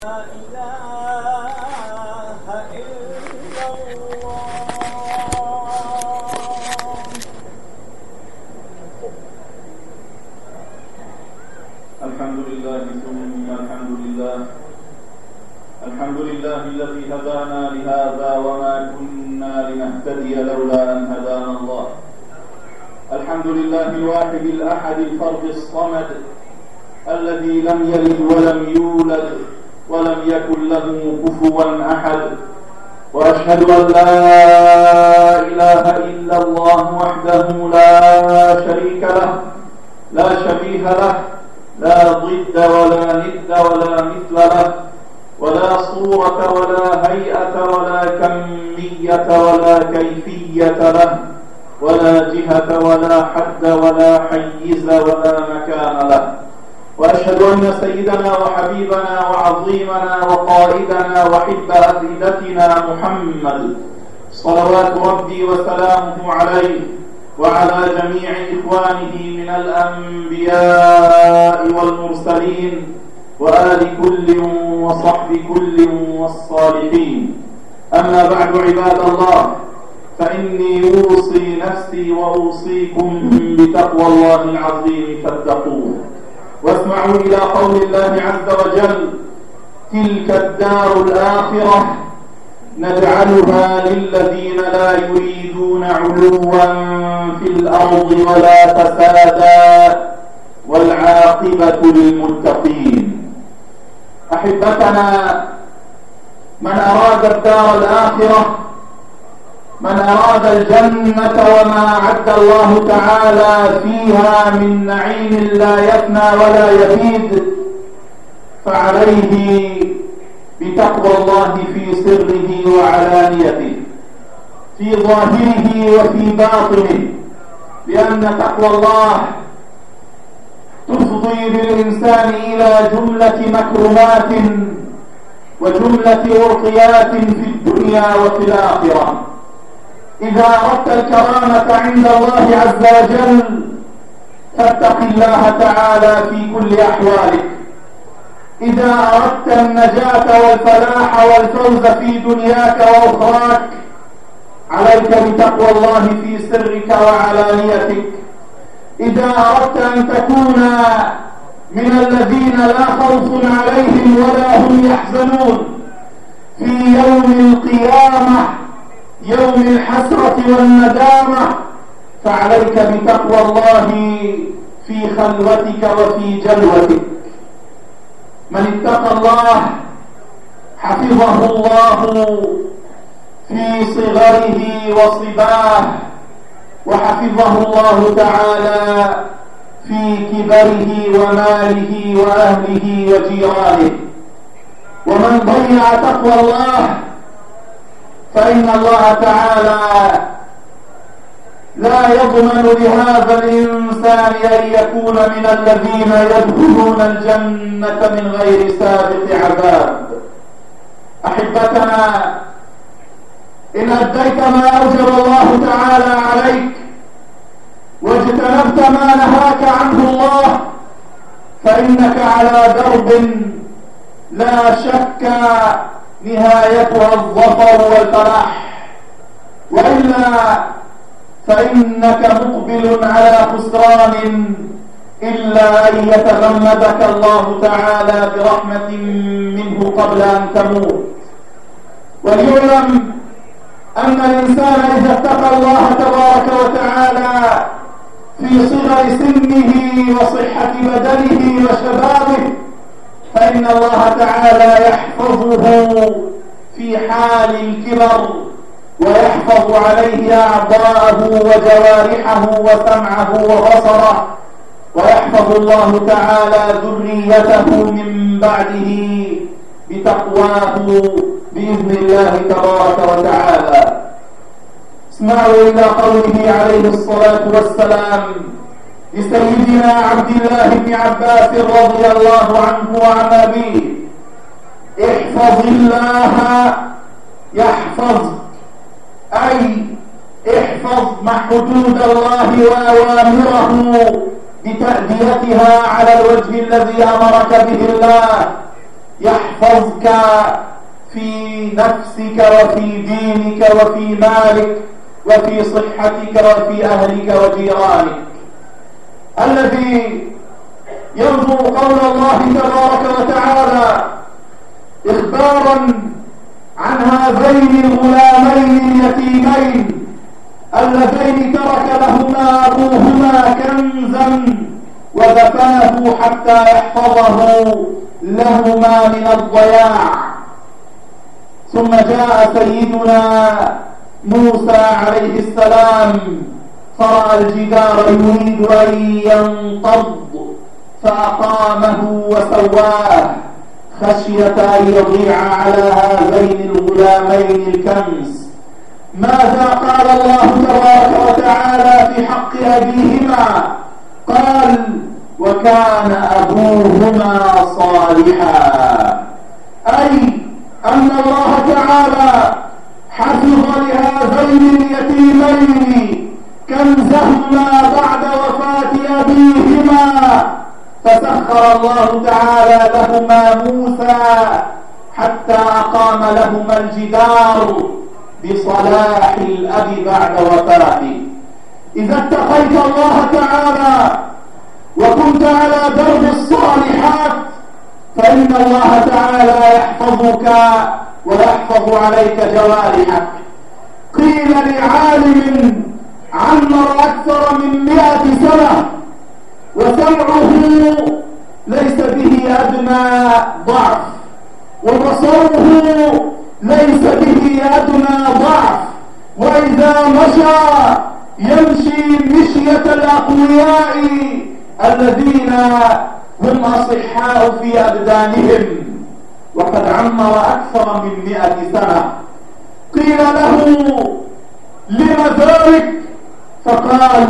لا إله إلا الله. الحمد لله ثم الحمد لله. الحمد لله الذي هدانا لهذا وما كنا لنهتدي لولا أن هدانا الله. الحمد لله الواحد الأحد الفرد الصمد الذي لم يلد ولم يولد ولم يكن له كفوا أحد، وأشهد أن لا إله إلا الله وحده لا شريك له، لا شبيه له، لا ضد ولا ند ولا مثل له، ولا صورة ولا هيئة ولا كمية ولا كيفية له، ولا جهة ولا حد ولا حيز ولا مكان له. وأشهد أن سيدنا وحبيبنا وعظيمنا وقائدنا وحب أفئدتنا محمد صلوات ربي وسلامه عليه وعلى جميع إخوانه من الأنبياء والمرسلين وآل كل وصحب كل والصالحين. أما بعد عباد الله، فإني أوصي نفسي وأوصيكم بتقوى الله العظيم فاتقوه. واسمعوا إلى قول الله عز وجل: تلك الدار الآخرة نجعلها للذين لا يريدون علوا في الأرض ولا فسادا والعاقبة للمتقين. أحبتنا، من أراد الدار الآخرة، من أراد الجنة وما أعد الله تعالى فيها من نعيم لا يفنى ولا يبيد، فعليه بتقوى الله في سره وعلانيته، في ظاهره وفي باطنه، لأن تقوى الله تفضي بالإنسان إلى جملة مكرمات وجملة ورقيات في الدنيا وفي الآخرة. إذا أردت الكرامة عند الله عز وجل فاتق الله تعالى في كل أحوالك. إذا أردت النجاة والفلاح والفوز في دنياك وأخراك عليك بتقوى الله في سرك وعلانيتك. إذا أردت أن تكون من الذين لا خوف عليهم ولا هم يحزنون في يوم القيامة، يوم الحسرة والندامة، فعليك بتقوى الله في خلوتك وفي جلوتك. من اتقى الله حفظه الله في صغره وصباه، وحفظه الله تعالى في كبره وماله وأهله وجيرانه. ومن ضيع تقوى الله فإن الله تعالى لا يضمن لهذا الإنسان أن يكون من الذين يدخلون الجنة من غير سابق عذاب. أحبتنا، إن أديت ما أوجب الله تعالى عليك واجتنبت ما نهاك عنه الله فإنك على درب لا شك نهايتها الظفر والفلاح، وإلا فإنك مقبل على خسران إلا أن يتغمدك الله تعالى برحمة منه قبل أن تموت. وليعلم أن الإنسان إذا اتقى الله تبارك وتعالى في صغر سنه وصحة بدنه وشبابه فإن الله تعالى يحفظه في حال الكبر، ويحفظ عليه أعضاءه وجوارحه وسمعه وبصره، ويحفظ الله تعالى ذريته من بعده بتقواه بإذن الله تبارك وتعالى. اسمعوا إلى قوله عليه الصلاة والسلام لسيدنا عبد الله بن عباس رضي الله عنه وعن أبيه: احفظ الله يحفظك، أي احفظ حدود الله وأوامره بتأديتها على الوجه الذي أمرك به الله، يحفظك في نفسك وفي دينك وفي مالك وفي صحتك وفي أهلك وجيرانك، الذي ينظر قول الله تبارك وتعالى إخبارا عن هذين الغلامين اليتيمين اللذين ترك لهما أبوهما كنزا ودفنه حتى يحفظه لهما من الضياع. ثم جاء سيدنا موسى عليه السلام فرأى الجدار يريد أن ينقض فأقامه وسواه خشية أن يضيع على هذين الغلامين الكنز. ماذا قال الله تبارك وتعالى في حق أبيهما؟ قال وكان أبوهما صالحا، أي أن الله تعالى حفظ لهذين اليتيمين كنزهما بعد وفاة أبيهما، فسخر الله تعالى لهما موسى حتى أقام لهما الجدار بصلاح الأب بعد وفاته. إذا اتقيت الله تعالى وكنت على درب الصالحات فإن الله تعالى يحفظك ويحفظ عليك جوارحك. قيل لعالم عمر أكثر من 100 سنة وسمعه ليس به أدنى ضعف وبصره ليس به أدنى ضعف، وإذا مشى يمشي مشية الأقوياء الذين هم أصحاء في أبدانهم، وقد عمر أكثر من 100 سنة. قيل له لم ذلك؟ فقال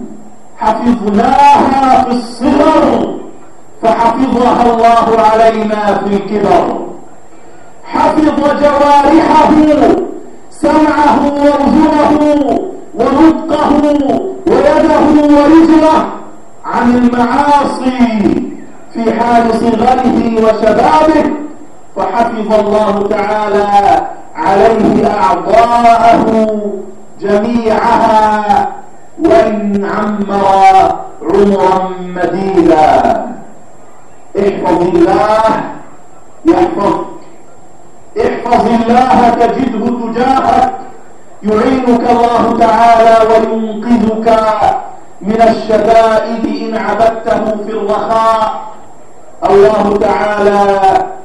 حفظناها في الصغر فحفظها الله علينا في الكبر. حفظ جوارحه، سمعه وأذنه ونطقه ويده ورجله عن المعاصي في حال صغره وشبابه، فحفظ الله تعالى عليه أعضاءه جميعها وإن عمر عمرا مديدا. احفظ الله يحفظك، احفظ الله تجده تجاهك، يعينك الله تعالى وينقذك من الشدائد إن عبدته في الرخاء. الله تعالى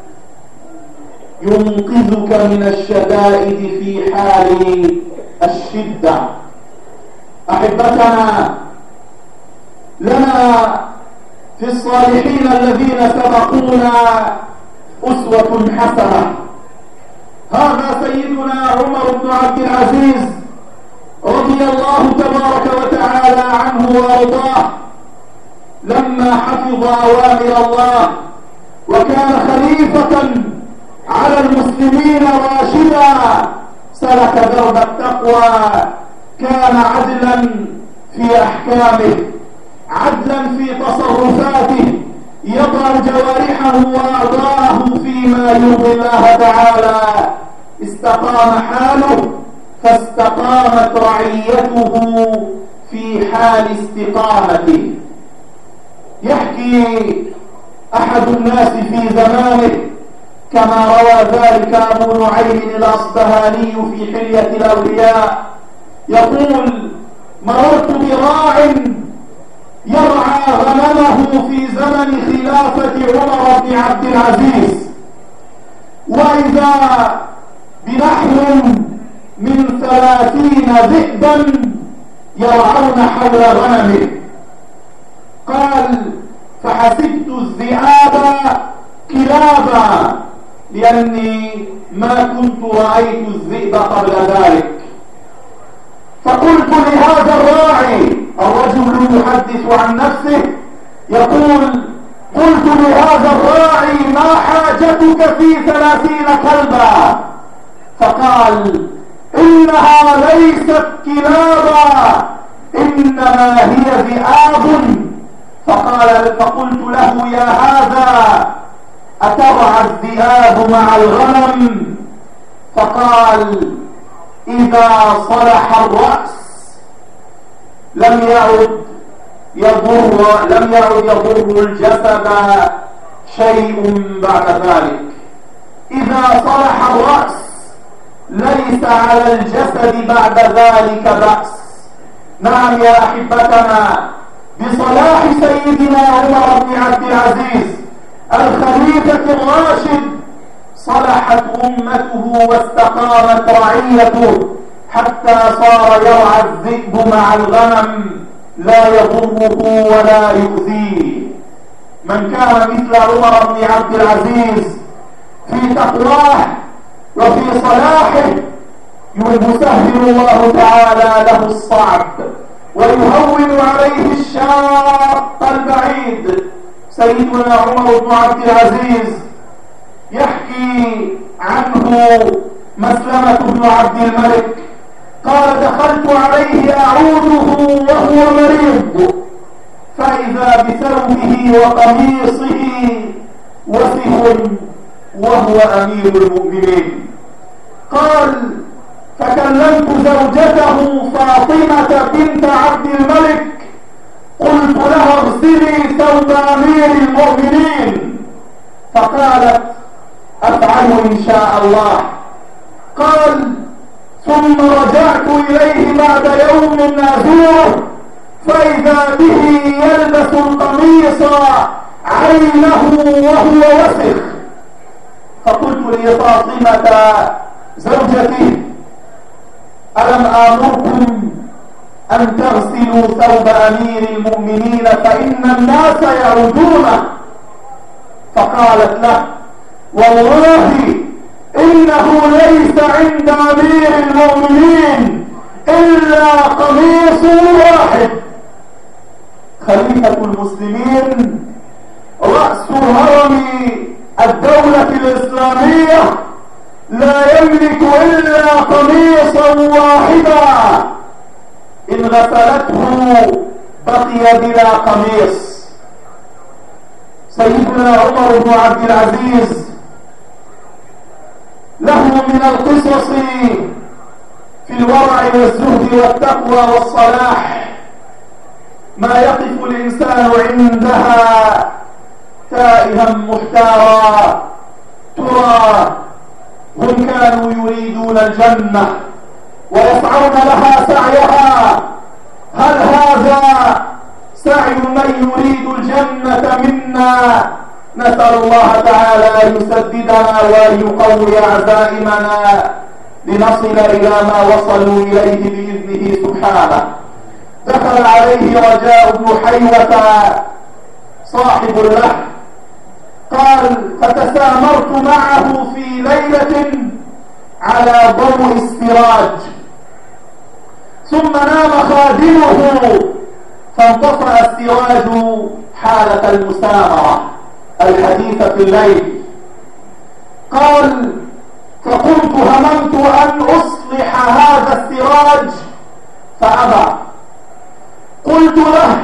ينقذك من الشدائد في حال الشدة. أحبتنا، لنا في الصالحين الذين سبقونا أسوة حسنة. هذا سيدنا عمر بن عبد العزيز رضي الله تبارك وتعالى عنه وارضاه، لما حفظ أوامر الله وكان خليفة على المسلمين راشدا، سلك درب التقوى، كان عدلا في أحكامه، عدلا في تصرفاته، يضع جوارحه وأعضاءه فيما يرضي الله تعالى. استقام حاله فاستقامت رعيته في حال استقامته. يحكي أحد الناس في زمانه كما روى ذلك أبو نعيم الأصبهاني في حلية الأولياء، يقول مررت براع يرعى غنمه في زمن خلافة عمر بن عبد العزيز، وإذا بنحو من 30 ذئبا يرعون حول غنمه. قال فحسبت الذئاب كلابا لأني ما كنت رأيت الذئب قبل ذلك. فقلت لهذا الراعي، الرجل يحدث عن نفسه يقول قلت لهذا الراعي ما حاجتك في 30 كلبا؟ فقال إنها ليست كلابا إنما هي ذئاب. فقلت له يا هذا أترعى الذئاب مع الغنم؟ فقال: إذا صلح الرأس لم يعد يضر الجسد شيء بعد ذلك. إذا صلح الرأس ليس على الجسد بعد ذلك بأس. نعم يا أحبتنا، بصلاح سيدنا عمر بن عبد العزيز الخليفة الراشد صلحت أمته واستقامت رعيته، حتى صار يرعى الذئب مع الغنم لا يضره ولا يؤذيه. من كان مثل عمر بن عبد العزيز في تقواه وفي صلاحه يسهل الله تعالى له الصعب ويهون عليه الشاق البعيد. سيدنا عمر بن عبد العزيز يحكي عنه مسلمة بن عبد الملك قال: دخلت عليه أعوده وهو مريض، فإذا بثوبه وقميصه وسخ وهو أمير المؤمنين. قال: فكلمت زوجته فاطمة بنت عبد الملك، قلت لها: اغسلي ثوب أمير المؤمنين. فقالت: أفعل إن شاء الله. قال: ثم رجعت إليه بعد يوم أزوره فإذا به يلبس القميص عينه وهو وسخ. فقلت لفاطمة زوجتي: ألم آمركم أن تغسلوا ثوب أمير المؤمنين فإن الناس يعودونه؟ فقالت له: والله إنه ليس عند أمير المؤمنين إلا قميص واحد. خليفة المسلمين رأس هرم الدولة الإسلامية لا يملك إلا قميصا واحدا، إن غسلته بقي بلا قميص. سيدنا عمر بن عبد العزيز له من القصص في الورع والزهد والتقوى والصلاح ما يقف الإنسان عندها تائها محتارا. ترى هم كانوا يريدون الجنة ويسعون لها سعيها، هل هذا سعي من يريد الجنة منا؟ نسأل الله تعالى أن يسددنا وأن يقوي عزائمنا لنصل إلى ما وصلوا إليه بإذنه سبحانه. دخل عليه رجاء بن حيوة صاحب له، قال: فتسامرت معه في ليلة على ضوء السراج، ثم نام خادمه فانطفأ السراج حالة المسامرة الحديثة في الليل. قال: فقلت هممت أن أصلح هذا السراج فأبى. قلت له: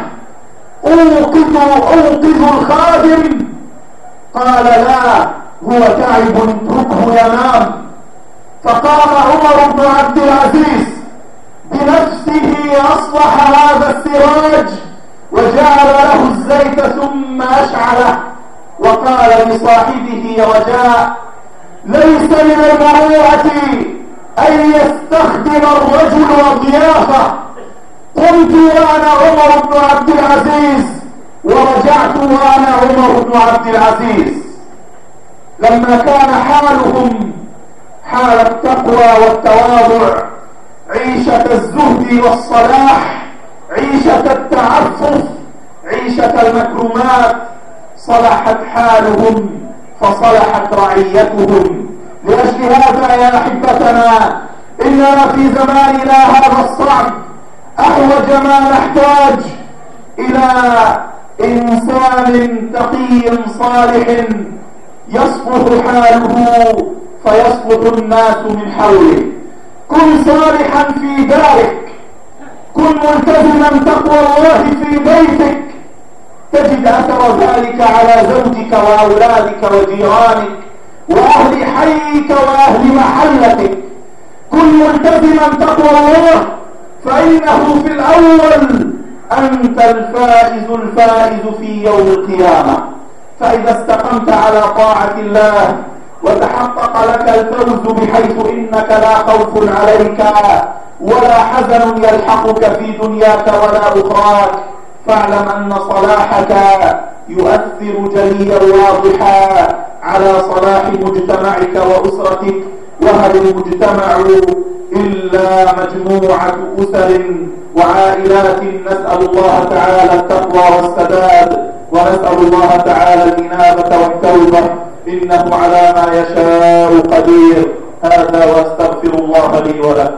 أوقظ الخادم. قال: لا، هو تعب، اتركه ينام. فقام عمر بن عبد العزيز بنفسه أصلح هذا السراج وجعل له الزيت ثم أشعله، وقال لصاحبه رجاء: ليس من المروءة أن يستخدم الرجل الضيافة. قمت وأنا عمر بن عبد العزيز ورجعت وأنا عمر بن عبد العزيز. لما كان حالهم حال التقوى والتواضع، عيشة الزهد والصلاح، عيشة التعفف، عيشة المكرمات، صلحت حالهم فصلحت رعيتهم. لأجل هذا يا أحبتنا إننا في زماننا هذا الصعب أحوج ما نحتاج إلى إنسان تقي صالح يصلح حاله فيصلح الناس من حوله. كن صالحا في دارك، كن ملتزما تقوى الله في بيتك، تجد أثر ذلك على زوجك وأولادك وجيرانك وأهل حيك وأهل محلتك. كن ملتزما تقوى الله، فإنه في الأول أنت الفائز في يوم القيامة. فإذا استقمت على طاعة الله وتحقق لك الفوز بحيث إنك لا خوف عليك ولا حزن يلحقك في دنياك ولا أخراك، فاعلم أن صلاحك يؤثر جليا واضحا على صلاح مجتمعك وأسرتك. وهل المجتمع إلا مجموعة أسر وعائلات؟ نسأل الله تعالى التقوى والسداد، ونسأل الله تعالى الإنابة والتوبة، إنه على ما يشاء قدير. هذا واستغفر الله لي ولكم.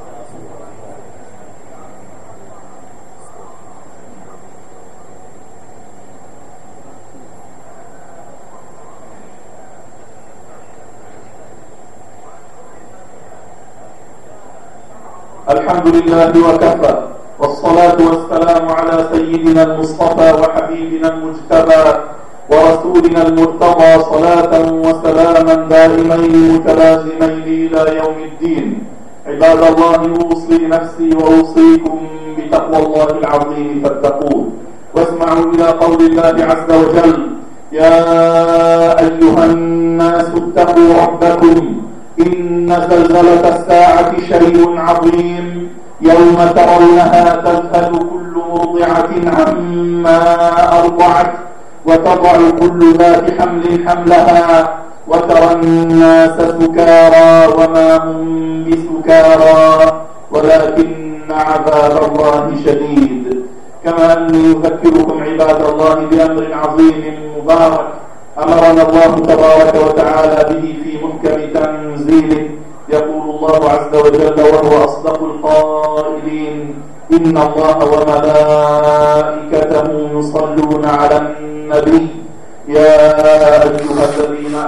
الحمد لله وكفى، والصلاة والسلام على سيدنا المصطفى وحبيبنا المجتبى ورسولنا المرتضى، صلاة وسلاما دائمين متلازمين إلى يوم الدين. عباد الله، أوصي نفسي وأوصيكم بتقوى الله العظيم فاتقوه. واسمعوا إلى قول الله عز وجل: يا أيها الناس اتقوا ربكم إن زلزلة الساعة شيء عظيم، يوم ترونها تذهل كل مرضعة عما أرضعت وتضع كل ذات حمل حملها وترى الناس سكارى وما هم بسكارى ولكن عذاب الله شديد. كما أني أذكركم عباد الله بأمر عظيم مبارك أمرنا الله تبارك وتعالى به في محكم تنزيله. يقول الله عز وجل وهو أصدق القائلين: إن الله وملائكته يصلون على النبي يا أيها الذين